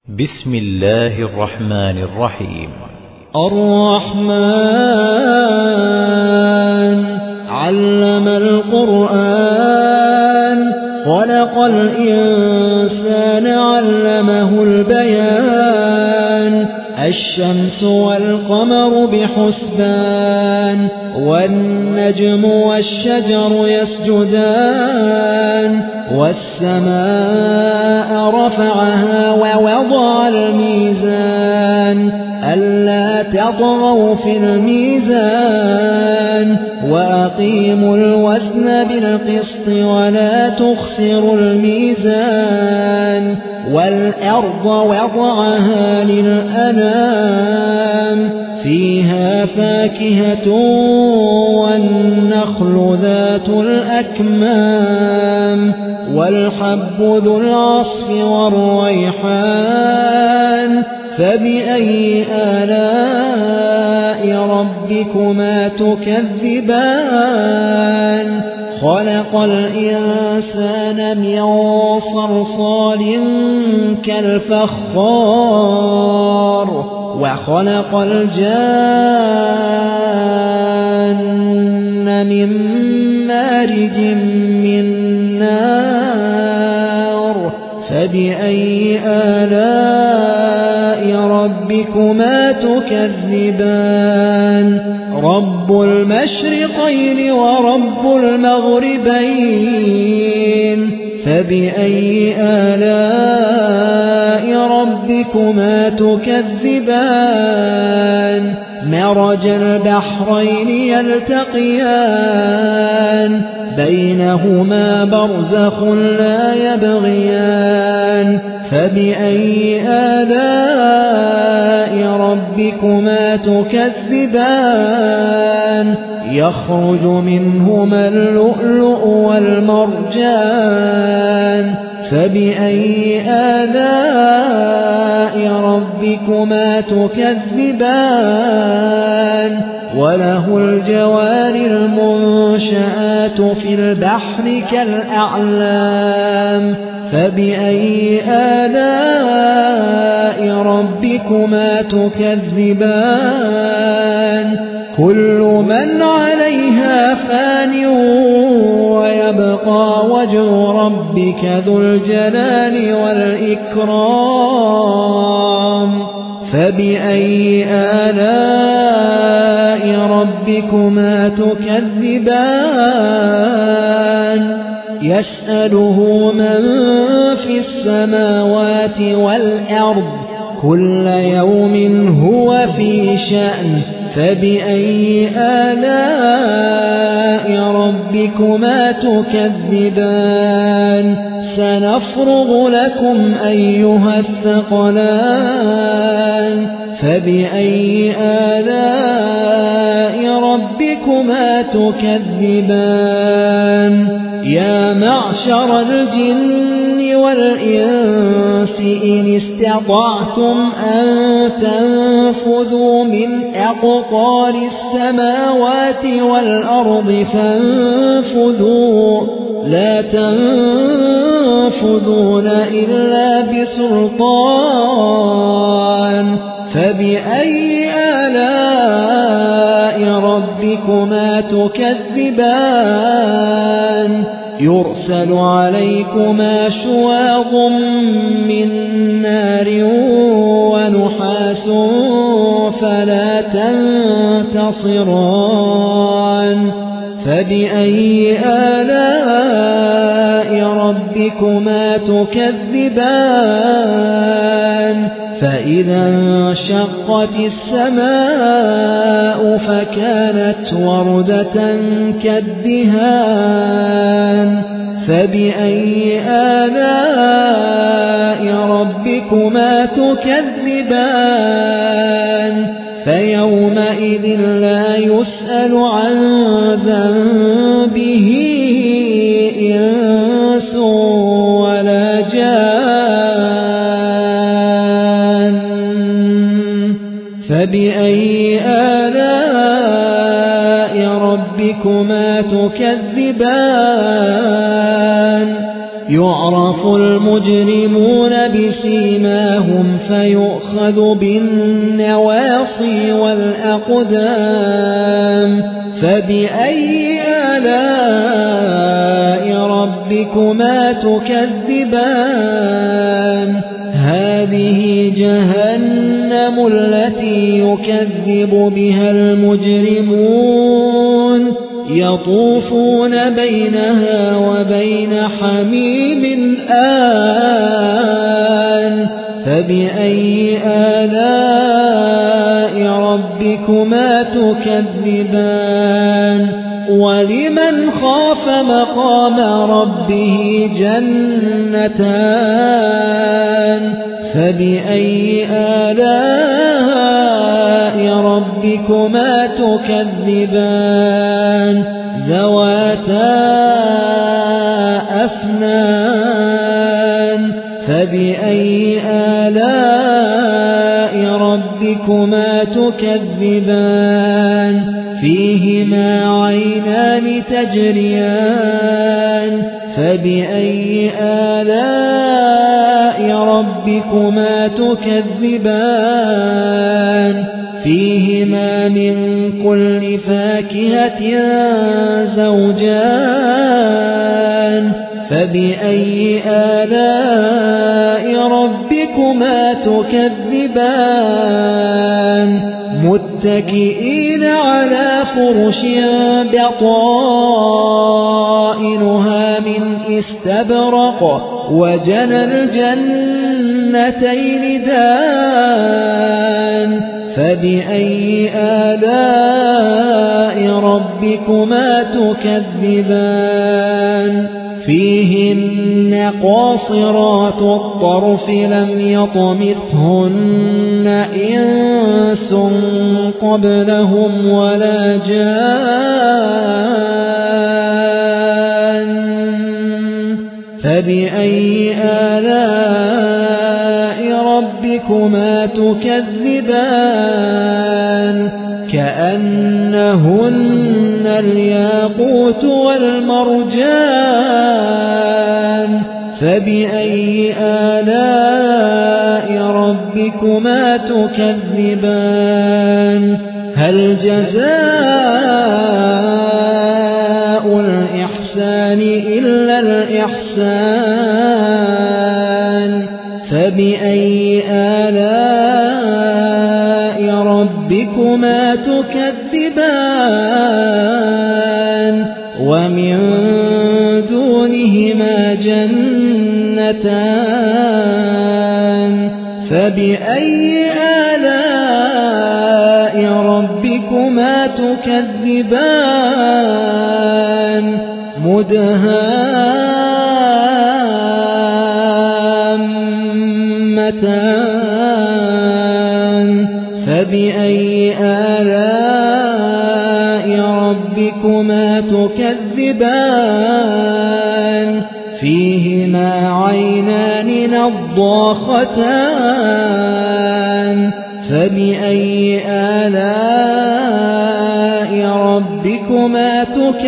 بسم الله الرحمن الرحيم. الرحمن علم القرآن خلق الإنسان علمه البيان الشمس والقمر بحسبان والنجم والشجر يسجدان والسماء رفعها ووضع الميزان ألا تطغوا في الميزان وأقيموا الوزن بالقسط ولا تخسروا الميزان والأرض وضعها للأنام فيها فاكهة والنخل ذات الأكمام والحب ذو العصف والريحان فبأي آلاء ربكما تكذبان خلق الإنسان من صلصال كالفخار وخلق الجان من مارج من نار فبأي آلاء ربكما تكذبان رب المشرقين ورب المغربين فبأي آلاء ربكما تكذبان مرج البحرين يلتقيان بينهما برزخ لا يبغيان فبأي آلاء ربكما تكذبان يخرج منهما اللؤلؤ والمرجان فبأي آلاء ربكما تكذبان وله الجوار المنشآت في البحر كالأعلام فبأي آلاء ربكما تكذبان كل من عليها فان ويبقى وجه ربك ذو الجلال والإكرام فبأي آلاء ربكما تكذبان يسأله من في السماوات والأرض كل يوم هو في شأن فبأي آلاء ربكما تكذبان سنفرغ لكم أيها الثقلان فبأي آلاء ربكما تكذبان يا معشر الجن والإنس إن استطعتم أن تنفذوا من أقطار السماوات والأرض فانفذوا لا تنفذون إلا بسلطان فبأي آلاء ربكما تكذبان يرسل عليكما شواظ من نار ونحاس فلا تنتصران فبأي آلاء ربكما تكذبان فإذا انشقت السماء فكانت وردة كالدهان فبأي آلاء ربكما تكذبان فيومئذ لا يسأل عن ذنبه إنس ولا جان فبأي آلاء ربكما تكذبان يعرف المجرمون بسيماهم فيؤخذ بالنواصي والأقدام فبأي آلاء ربكما تكذبان هذه جهنم التي يكذب بها المجرمون يطوفون بينها وبين حميم آن فبأي آلاء ربكما تكذبان ولمن خاف مقام ربه جنتان فبأي آلاء ربكما تكذبان ذواتا أفنان فبأي آلاء ربكما تكذبان فيهما عينان تجريان فبأي آلاء ربكما تكذبان فيهما من كل فاكهة زوجان فبأي آلاء ربكما تكذبان متكئين على فرش بطائنها من استبرق وجنى الجنتين دان فبأي آلاء ربكما تكذبان فيهن قاصرات الطرف لم يطمثهن إنس قبلهم ولا جان فبأي آلاء ربكما تكذبان كأنهن الياقوت والمرجان فبأي آلاء ربكما تكذبان هل جزاء الإحسان إلا الإحسان فبأي آلاء ربكما تكذبان ومن دونهما جنتان فبأي آلاء ربكما تكذبان مدهامتان فبأي آلاء ربكما تكذبان فيهما عينان نضاختان فبأي آلاء ربكما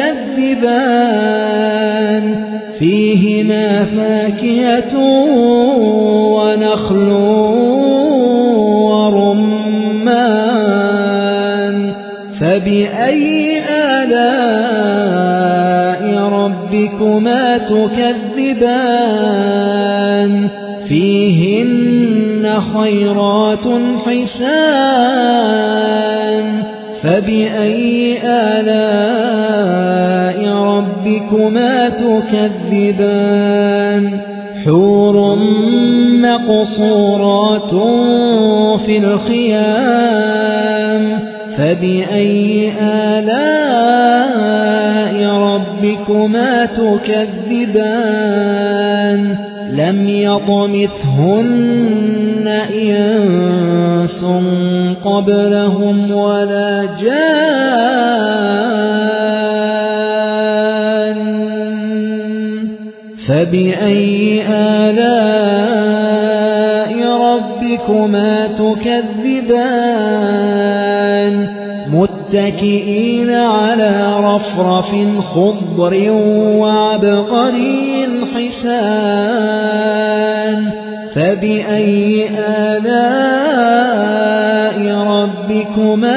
تكذبان فيهما فاكهة ونخل ورمان فبأي آلاء ربكما تكذبان فيهن خيرات حسان فبأي آلاء ربكما تكذبان حور مقصورات في الخيام فبأي آلاء ربكما تكذبان لم يطمثهن إنس قبلهم ولا جان فبأي آلاء ربكما تكذبان متكئين على رفرف خضر وعبقري حسان فبأي آلاء ربكما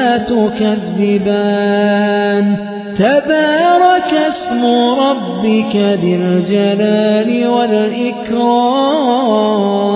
تكذبان تبارك اسم ربك ذي الجلال والإكرام